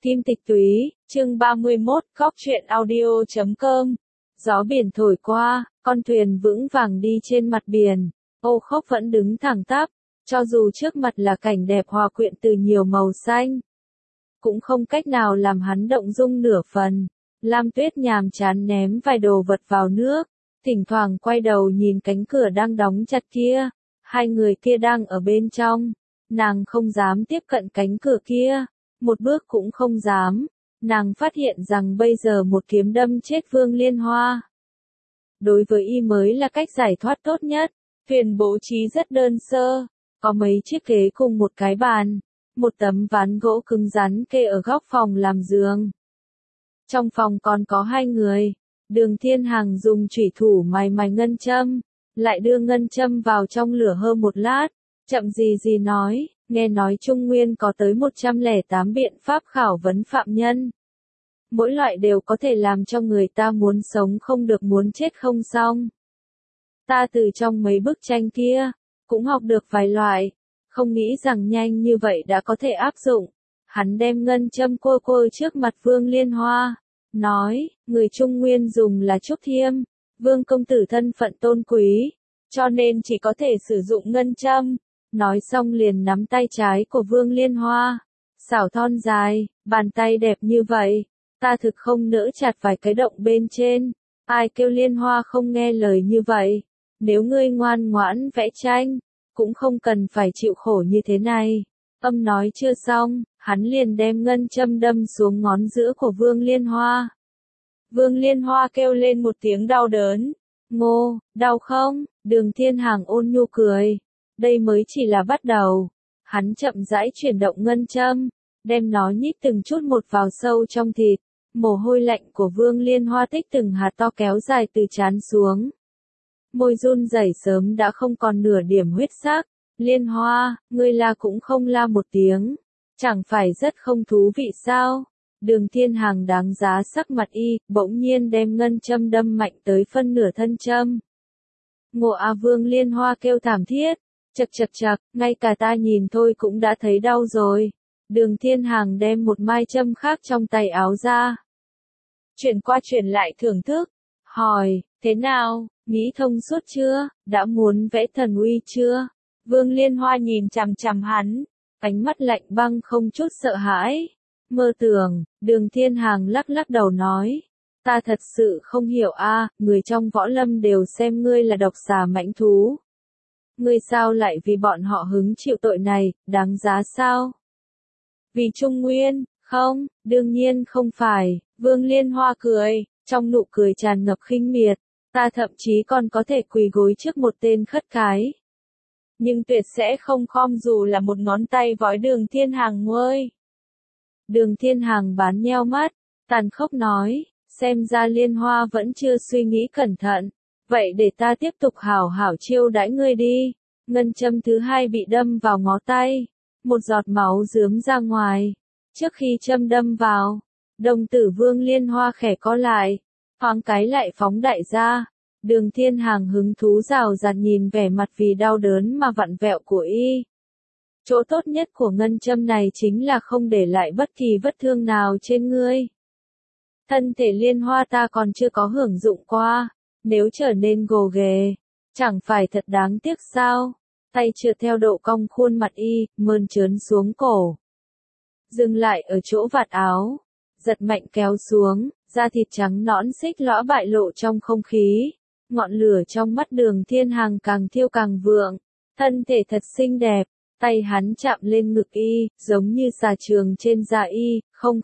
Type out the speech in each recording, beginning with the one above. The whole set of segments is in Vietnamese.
Kim Tịch Túy, chương 31, Góc truyện audio.com. Gió biển thổi qua, con thuyền vững vàng đi trên mặt biển, Âu Khốc vẫn đứng thẳng tắp, cho dù trước mặt là cảnh đẹp hòa quyện từ nhiều màu xanh, cũng không cách nào làm hắn động dung nửa phần. Lam Tuyết nhàm chán ném vài đồ vật vào nước, thỉnh thoảng quay đầu nhìn cánh cửa đang đóng chặt kia, hai người kia đang ở bên trong, nàng không dám tiếp cận cánh cửa kia. Một bước cũng không dám, nàng phát hiện rằng bây giờ một kiếm đâm chết Vương Liên Hoa. Đối với y mới là cách giải thoát tốt nhất, thuyền bố trí rất đơn sơ, có mấy chiếc ghế cùng một cái bàn, một tấm ván gỗ cứng rắn kê ở góc phòng làm giường. Trong phòng còn có hai người, Đường Thiên Hằng dùng chủy thủ mài ngân châm, lại đưa ngân châm vào trong lửa hơn một lát, chậm gì nói. Nghe nói Trung Nguyên có tới 108 biện pháp khảo vấn phạm nhân. Mỗi loại đều có thể làm cho người ta muốn sống không được muốn chết không xong. Ta từ trong mấy bức tranh kia, cũng học được vài loại, không nghĩ rằng nhanh như vậy đã có thể áp dụng. Hắn đem ngân châm cô trước mặt Vương Liên Hoa, nói, người Trung Nguyên dùng là trúc thiêm, Vương công tử thân phận tôn quý, cho nên chỉ có thể sử dụng ngân châm. Nói xong liền nắm tay trái của Vương Liên Hoa, xảo thon dài, bàn tay đẹp như vậy, ta thực không nỡ chặt vài cái động bên trên, ai kêu Liên Hoa không nghe lời như vậy, nếu ngươi ngoan ngoãn vẽ tranh, cũng không cần phải chịu khổ như thế này. Âm nói chưa xong, hắn liền đem ngân châm đâm xuống ngón giữa của Vương Liên Hoa. Vương Liên Hoa kêu lên một tiếng đau đớn, ngô, đau không? Đường Thiên Hằng ôn nhu cười. Đây mới chỉ là bắt đầu. Hắn chậm rãi chuyển động ngân châm, đem nó nhích từng chút một vào sâu trong thịt. Mồ hôi lạnh của Vương Liên Hoa tích từng hạt to kéo dài từ trán xuống. Môi run rẩy sớm đã không còn nửa điểm huyết sắc. Liên Hoa, ngươi la cũng không la một tiếng. Chẳng phải rất không thú vị sao? Đường Thiên Hằng đáng giá sắc mặt y, bỗng nhiên đem ngân châm đâm mạnh tới phân nửa thân châm. Ngộ à, Vương Liên Hoa kêu thảm thiết. Chật, ngay cả ta nhìn thôi cũng đã thấy đau rồi. Đường Thiên Hằng đem một mai châm khác trong tay áo ra. Chuyển qua chuyển lại thưởng thức. Hỏi, thế nào, nghĩ thông suốt chưa, đã muốn vẽ thần uy chưa? Vương Liên Hoa nhìn chằm chằm hắn, ánh mắt lạnh băng không chút sợ hãi. Mơ tưởng, Đường Thiên Hằng lắc đầu nói. Ta thật sự không hiểu a, người trong võ lâm đều xem ngươi là độc xà mãnh thú. Ngươi sao lại vì bọn họ hứng chịu tội này, đáng giá sao? Vì Trung Nguyên, không, đương nhiên không phải, Vương Liên Hoa cười, trong nụ cười tràn ngập khinh miệt, ta thậm chí còn có thể quỳ gối trước một tên khất cái. Nhưng tuyệt sẽ không khom dù là một ngón tay vói Đường Thiên Hằng nguôi. Đường Thiên Hằng bán nheo mắt, tàn khốc nói, xem ra Liên Hoa vẫn chưa suy nghĩ cẩn thận. Vậy để ta tiếp tục hảo hảo chiêu đãi ngươi đi. Ngân châm thứ hai bị đâm vào ngón tay. Một giọt máu rướm ra ngoài. Trước khi châm đâm vào, đồng tử Vương Liên Hoa khẽ co lại. Thoáng cái lại phóng đại ra. Đường Thiên Hằng hứng thú rào rạt nhìn vẻ mặt vì đau đớn mà vặn vẹo của y. Chỗ tốt nhất của ngân châm này chính là không để lại bất kỳ vết thương nào trên ngươi. Thân thể Liên Hoa ta còn chưa có hưởng dụng qua. Nếu trở nên gồ ghề, chẳng phải thật đáng tiếc sao? Tay trượt theo độ cong khuôn mặt y, mơn trớn xuống cổ. Dừng lại ở chỗ vạt áo, giật mạnh kéo xuống, da thịt trắng nõn xích lõa bại lộ trong không khí. Ngọn lửa trong mắt Đường Thiên Hằng càng thiêu càng vượng. Thân thể thật xinh đẹp, tay hắn chạm lên ngực y, giống như xà trường trên da y, không.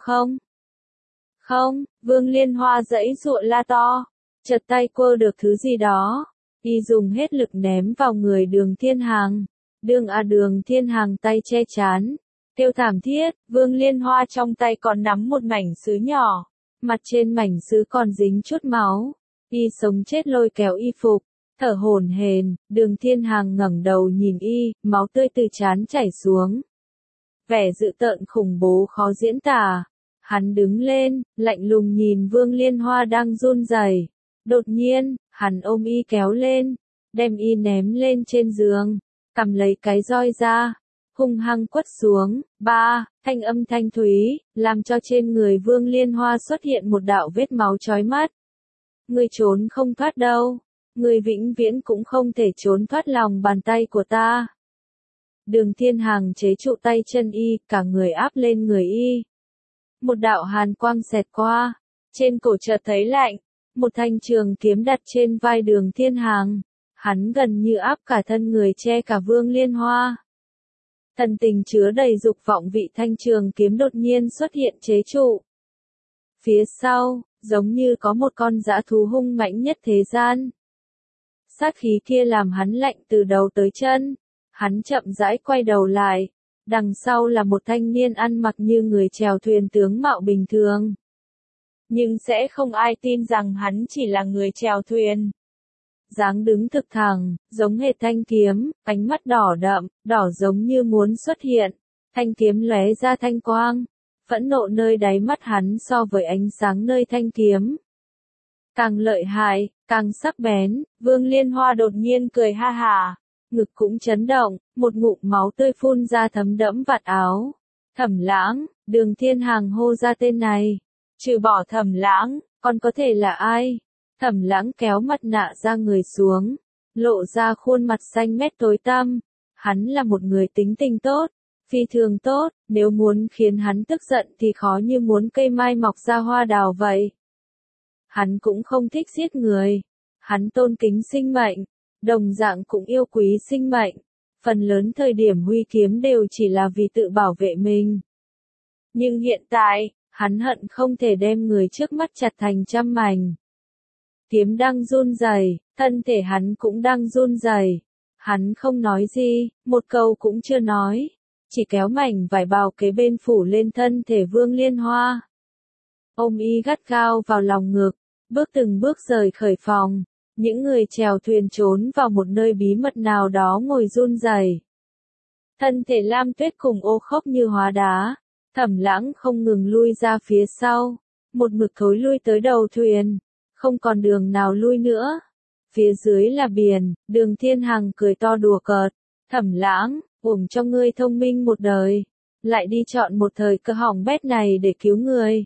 Vương Liên Hoa giãy giụa la to. Chợt tay quơ được thứ gì đó, y dùng hết lực ném vào người Đường Thiên Hằng. Đường Thiên Hằng tay che chán, kêu thảm thiết. Vương Liên Hoa trong tay còn nắm một mảnh sứ nhỏ, mặt trên mảnh sứ còn dính chút máu. Y sống chết lôi kéo y phục, thở hổn hển. Đường Thiên Hằng ngẩng đầu nhìn y, máu tươi từ trán chảy xuống, vẻ dữ tợn khủng bố khó diễn tả. Hắn đứng lên, lạnh lùng nhìn Vương Liên Hoa đang run rẩy. Đột nhiên, hắn ôm y kéo lên, đem y ném lên trên giường, cầm lấy cái roi ra, hung hăng quất xuống. Ba, thanh âm thanh thúy, làm cho trên người Vương Liên Hoa xuất hiện một đạo vết máu chói mắt. Ngươi trốn không thoát đâu. Ngươi vĩnh viễn cũng không thể trốn thoát lòng bàn tay của ta. Đường Thiên Hằng chế trụ tay chân y, cả người áp lên người y. Một đạo hàn quang xẹt qua, trên cổ chợt thấy lạnh, một thanh trường kiếm đặt trên vai Đường Thiên Hằng, hắn gần như áp cả thân người che cả Vương Liên Hoa. Thần tình chứa đầy dục vọng vị thanh trường kiếm đột nhiên xuất hiện chế trụ. Phía sau, giống như có một con dã thú hung mãnh nhất thế gian. Sát khí kia làm hắn lạnh từ đầu tới chân. Hắn chậm rãi quay đầu lại, đằng sau là một thanh niên ăn mặc như người chèo thuyền tướng mạo bình thường. Nhưng sẽ không ai tin rằng hắn chỉ là người chèo thuyền. Dáng đứng thực thẳng, giống hệt thanh kiếm, ánh mắt đỏ đậm, đỏ giống như muốn xuất hiện. Thanh kiếm lóe ra thanh quang, phẫn nộ nơi đáy mắt hắn so với ánh sáng nơi thanh kiếm. Càng lợi hại, càng sắc bén, Vương Liên Hoa đột nhiên cười ha hả. Ngực cũng chấn động, một ngụm máu tươi phun ra thấm đẫm vạt áo. Thẩm Lãng, Đường Thiên Hằng hô ra tên này. Trừ bỏ Thẩm Lãng, còn có thể là ai? Thẩm Lãng kéo mặt nạ ra người xuống, lộ ra khuôn mặt xanh mét tối tăm. Hắn là một người tính tình tốt, phi thường tốt, nếu muốn khiến hắn tức giận thì khó như muốn cây mai mọc ra hoa đào vậy. Hắn cũng không thích giết người, hắn tôn kính sinh mệnh. Đồng dạng cũng yêu quý sinh mệnh, phần lớn thời điểm huy kiếm đều chỉ là vì tự bảo vệ mình. Nhưng hiện tại, hắn hận không thể đem người trước mắt chặt thành trăm mảnh. Kiếm đang run rẩy, thân thể hắn cũng đang run rẩy. Hắn không nói gì, một câu cũng chưa nói, chỉ kéo mảnh vải bào kế bên phủ lên thân thể Vương Liên Hoa. Ôm y gắt gao vào lòng ngực, bước từng bước rời khỏi phòng. Những người chèo thuyền trốn vào một nơi bí mật nào đó ngồi run rẩy. Thân thể Lam Tuyết cùng Ô Khốc như hóa đá, Thẩm Lãng không ngừng lui ra phía sau, một mực thối lui tới đầu thuyền, không còn đường nào lui nữa. Phía dưới là biển, Đường Thiên Hằng cười to đùa cợt, Thẩm Lãng, uổng cho ngươi thông minh một đời, lại đi chọn một thời cơ hỏng bét này để cứu người.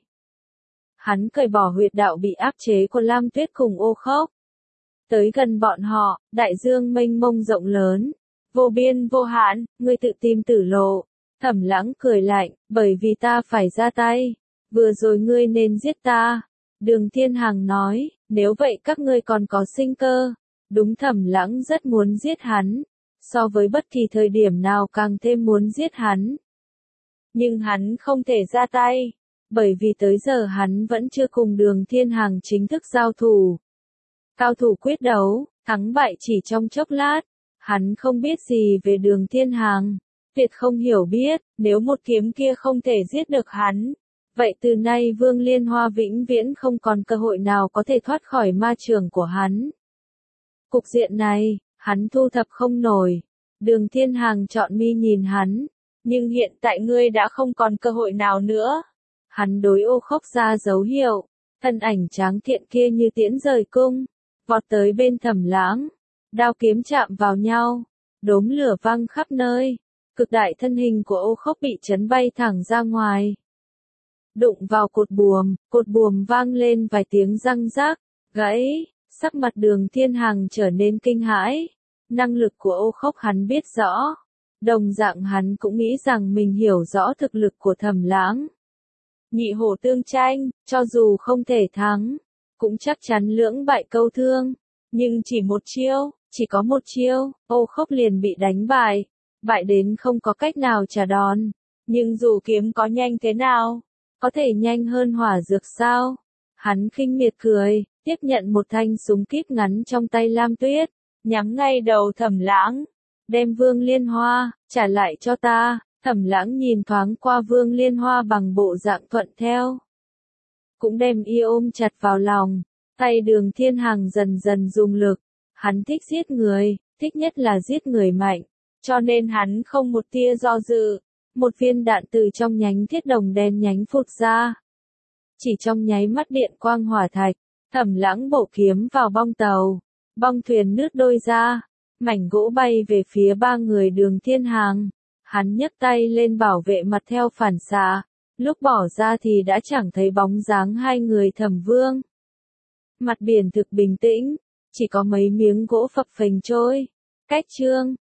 Hắn cởi bỏ huyệt đạo bị áp chế của Lam Tuyết cùng Ô Khốc. Tới gần bọn họ, đại dương mênh mông rộng lớn, vô biên vô hạn, ngươi tự tìm tử lộ. Thẩm Lãng cười lạnh, bởi vì ta phải ra tay, vừa rồi ngươi nên giết ta. Đường Thiên Hằng nói, nếu vậy các ngươi còn có sinh cơ. Đúng, Thẩm Lãng rất muốn giết hắn, so với bất kỳ thời điểm nào càng thêm muốn giết hắn. Nhưng hắn không thể ra tay, bởi vì tới giờ hắn vẫn chưa cùng Đường Thiên Hằng chính thức giao thủ. Cao thủ quyết đấu, thắng bại chỉ trong chốc lát. Hắn không biết gì về Đường Thiên Hằng, tuyệt không hiểu biết, nếu một kiếm kia không thể giết được hắn, vậy từ nay Vương Liên Hoa vĩnh viễn không còn cơ hội nào có thể thoát khỏi ma trường của hắn. Cục diện này, hắn thu thập không nổi. Đường Thiên Hằng chọn mi nhìn hắn, nhưng hiện tại ngươi đã không còn cơ hội nào nữa. Hắn đối Ô Khốc ra dấu hiệu, thân ảnh tráng thiện kia như tiễn rời cung, vọt tới bên Thẩm Lãng, đao kiếm chạm vào nhau, đốm lửa văng khắp nơi, cực đại thân hình của Ô Khốc bị chấn bay thẳng ra ngoài. Đụng vào cột buồm vang lên vài tiếng răng rác, gãy, sắc mặt Đường Thiên Hằng trở nên kinh hãi. Năng lực của Ô Khốc hắn biết rõ, đồng dạng hắn cũng nghĩ rằng mình hiểu rõ thực lực của Thẩm Lãng. Nhị hổ tương tranh, cho dù không thể thắng, cũng chắc chắn lưỡng bại câu thương, nhưng chỉ có một chiêu, Ô Khốc liền bị đánh bại, bại đến không có cách nào trả đòn. Nhưng dù kiếm có nhanh thế nào, có thể nhanh hơn hỏa dược sao? Hắn khinh miệt cười, tiếp nhận một thanh súng kíp ngắn trong tay Lam Tuyết, nhắm ngay đầu Thẩm Lãng, đem Vương Liên Hoa, trả lại cho ta. Thẩm Lãng nhìn thoáng qua Vương Liên Hoa bằng bộ dạng thuận theo, cũng đem y ôm chặt vào lòng. Tay Đường Thiên Hằng dần dần dùng lực, hắn thích giết người, thích nhất là giết người mạnh, cho nên hắn không một tia do dự, một viên đạn từ trong nhánh thiết đồng đen nhánh phụt ra. Chỉ trong nháy mắt điện quang hỏa thạch, Thẩm Lãng bổ kiếm vào bong tàu, bong thuyền nứt đôi ra, mảnh gỗ bay về phía ba người Đường Thiên Hằng. Hắn nhấc tay lên bảo vệ mặt theo phản xạ, lúc bỏ ra thì đã chẳng thấy bóng dáng hai người Thẩm Vương. Mặt biển thực bình tĩnh, chỉ có mấy miếng gỗ phập phềnh trôi. Cách Trương